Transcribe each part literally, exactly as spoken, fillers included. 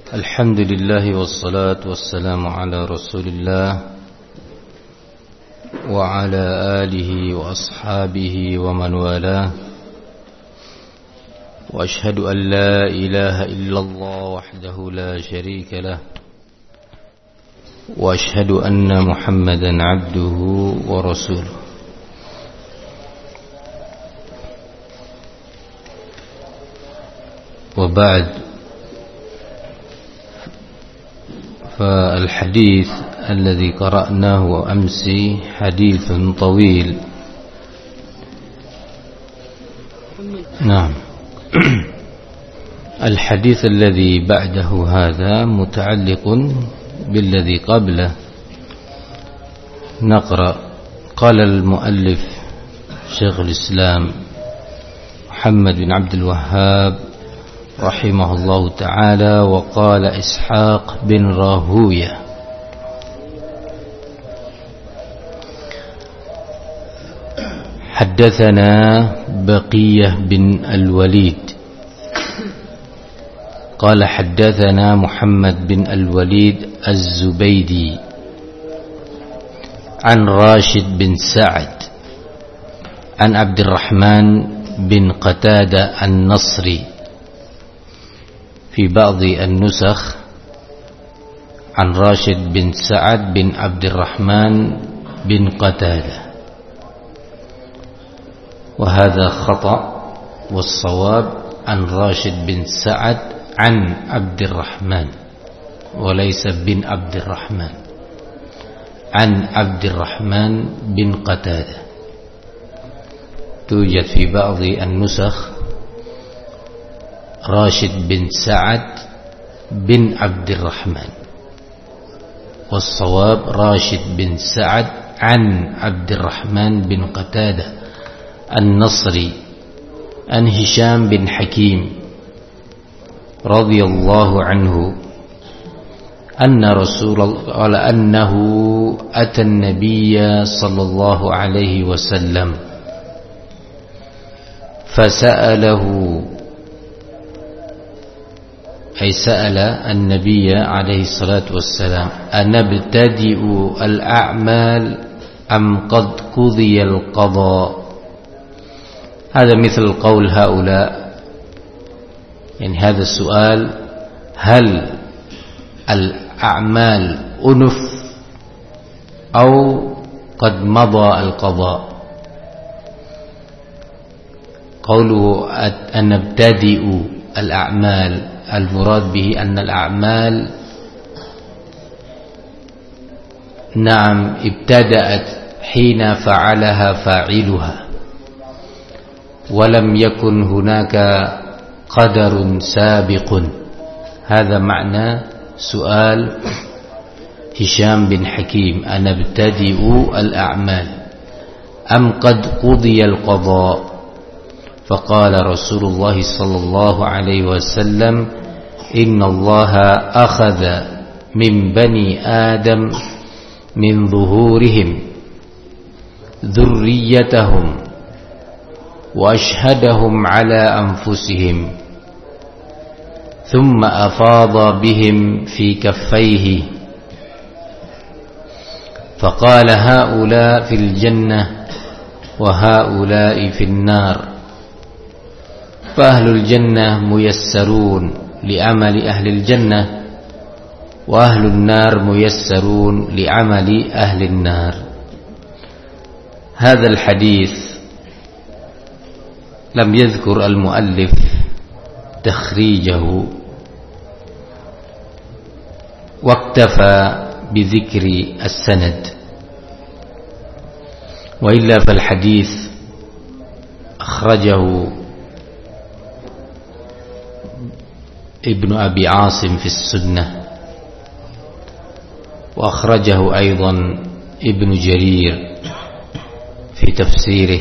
الحمد لله والصلاة والسلام على رسول الله وعلى آله وأصحابه ومن والاه، وأشهد أن لا إله إلا الله وحده لا شريك له، وأشهد أن محمدا عبده ورسوله. وبعد، فالحديث الذي قرأناه أمس حديث طويل. نعم. الحديث الذي بعده هذا متعلق بالذي قبله. نقرأ. قال المؤلف شيخ الإسلام محمد بن عبد الوهاب رحمه الله تعالى: وقال إسحاق بن راهوية: حدثنا بقية بن الوليد قال حدثنا محمد بن الوليد الزبيدي عن راشد بن سعد عن عبد الرحمن بن قتادة النصري. في بعض النسخ عن راشد بن سعد بن عبد الرحمن بن قتادة، وهذا خطأ، والصواب عن راشد بن سعد عن عبد الرحمن، وليس بن عبد الرحمن، عن عبد الرحمن بن قتادة. توجد في بعض النسخ راشد بن سعد بن عبد الرحمن، والصواب راشد بن سعد عن عبد الرحمن بن قتادة النصري عن هشام بن حكيم رضي الله عنه أن رسول الله قال أنه أتى النبي صلى الله عليه وسلم فسأله، أي سأل النبي عليه الصلاة والسلام: أنبتدئ الأعمال أم قد قضي القضاء؟ هذا مثل قول هؤلاء، يعني هذا السؤال: هل الأعمال أنف أو قد مضى القضاء؟ قوله أنبتدئ الأعمال، المراد به أن الأعمال نعم ابتدأت حين فعلها فاعلها، ولم يكن هناك قدر سابق. هذا معنى سؤال هشام بن حكيم: أنبتدئ الأعمال أم قد قضي القضاء؟ فقال رسول الله صلى الله عليه وسلم: إن الله أخذ من بني آدم من ظهورهم ذريتهم وأشهدهم على أنفسهم، ثم أفاض بهم في كفيه فقال: هؤلاء في الجنة وهؤلاء في النار، فأهل الجنة ميسرون لعمل أهل الجنة، وأهل النار ميسرون لعمل أهل النار. هذا الحديث لم يذكر المؤلف تخريجه، واكتفى بذكر السند، وإلا فالحديث أخرجه ابن أبي عاصم في السنة، وأخرجه أيضا ابن جرير في تفسيره،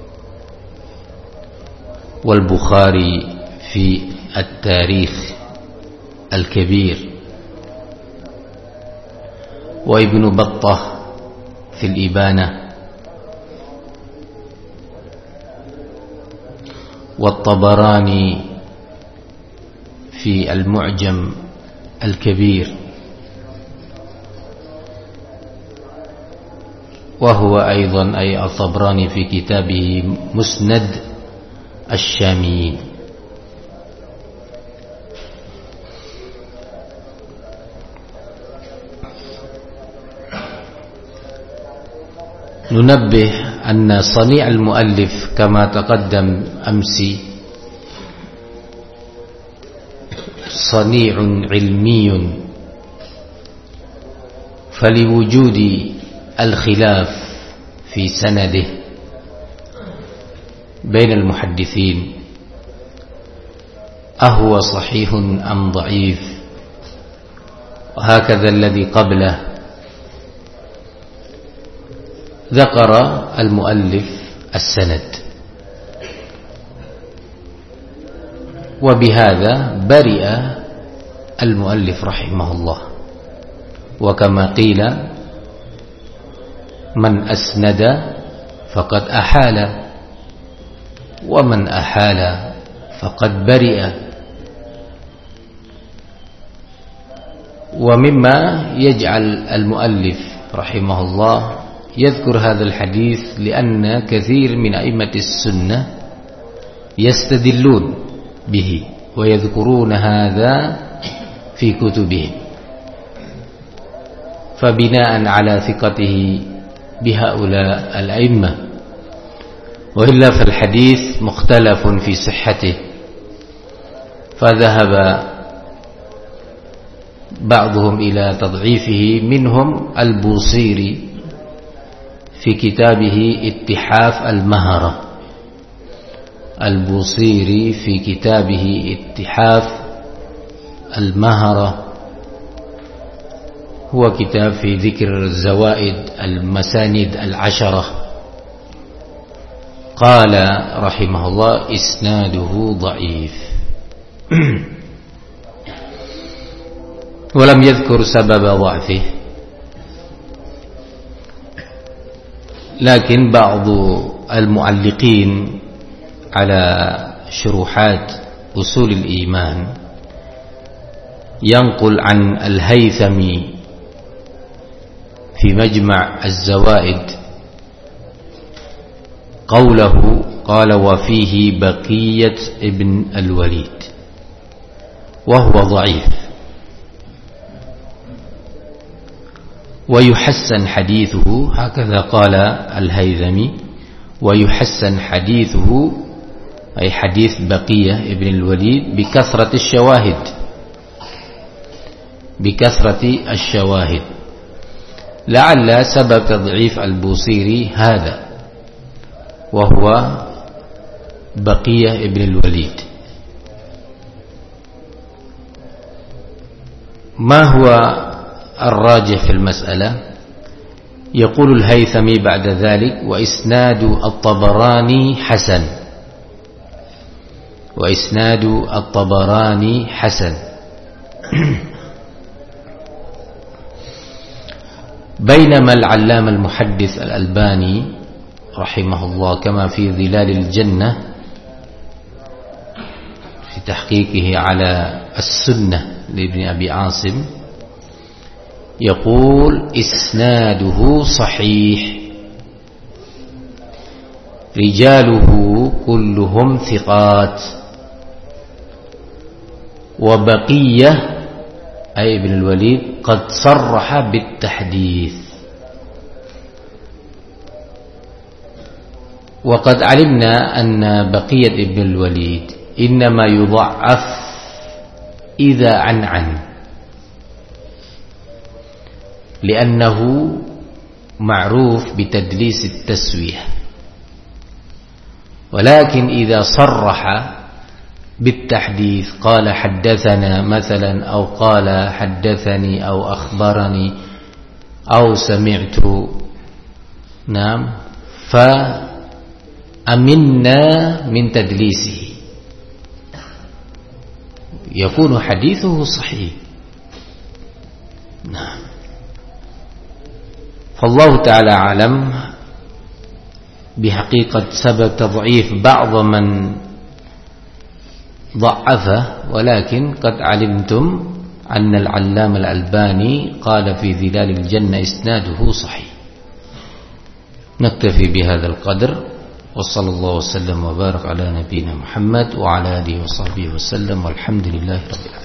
والبخاري في التاريخ الكبير، وابن بطة في الإبانة، والطبراني في المعجم الكبير، وهو أيضا أي الطبراني في كتابه مسند الشاميين. ننبه أن صنيع المؤلف كما تقدم أمس صنيع علمي، فلوجود الخلاف في سنده بين المحدثين أهو صحيح أم ضعيف، وهكذا الذي قبله ذكر المؤلف السند، وبهذا برئ المؤلف رحمه الله. وكما قيل من أسند فقد أحال، ومن أحال فقد برئ. ومما يجعل المؤلف رحمه الله يذكر هذا الحديث لأن كثير من أئمة السنة يستدلون به ويذكرون هذا في كتبهم، فبناء على ثقته بهؤلاء الأئمة، وإلا فالحديث مختلف في صحته، فذهب بعضهم إلى تضعيفه، منهم البوصيري في كتابه اتحاف المهرة. البوصيري في كتابه اتحاف المهرة هو كتاب في ذكر الزوائد المساند العشرة، قال رحمه الله إسناده ضعيف ولم يذكر سبب ضعفه، لكن بعض المعلقين على شروحات أصول الإيمان ينقل عن الهيثمي في مجمع الزوائد قوله قال وفيه بقية ابن الوليد، وهو ضعيف، ويحسن حديثه، هكذا قال الهيثمي، ويحسن حديثه أي حديث بقية ابن الوليد بكثرة الشواهد بكثرة الشواهد لعل سبب تضعيف البوصيري هذا، وهو بقية ابن الوليد. ما هو الراجح في المسألة؟ يقول الهيثمي بعد ذلك وإسناد الطبراني حسن، وإسناد الطبراني حسن بينما العلامة المحدث الألباني رحمه الله كما في ظلال الجنة في تحقيقه على السنة لابن أبي عاصم يقول إسناده صحيح رجاله كلهم ثقات، وبقية أي ابن الوليد قد صرح بالتحديث. وقد علمنا أن بقية ابن الوليد إنما يضعف إذا عن عن، لأنه معروف بتدليس التسوية، ولكن إذا صرح بالتحديث قال حدثنا مثلا، أو قال حدثني، أو أخبرني، أو سمعت، نعم، فأمنا من تدليسه يكون حديثه صحيح. نعم. فالله تعالى أعلم بحقيقة سبب تضعيف بعض من ضعفه، ولكن قد علمتم أن العلامة الألباني قال في ظلال الجنة إسناده صحيح. نكتفي بهذا القدر، وصلى الله وسلم وبارك على نبينا محمد وعلى آله وصحبه وسلم، والحمد لله رب العالمين.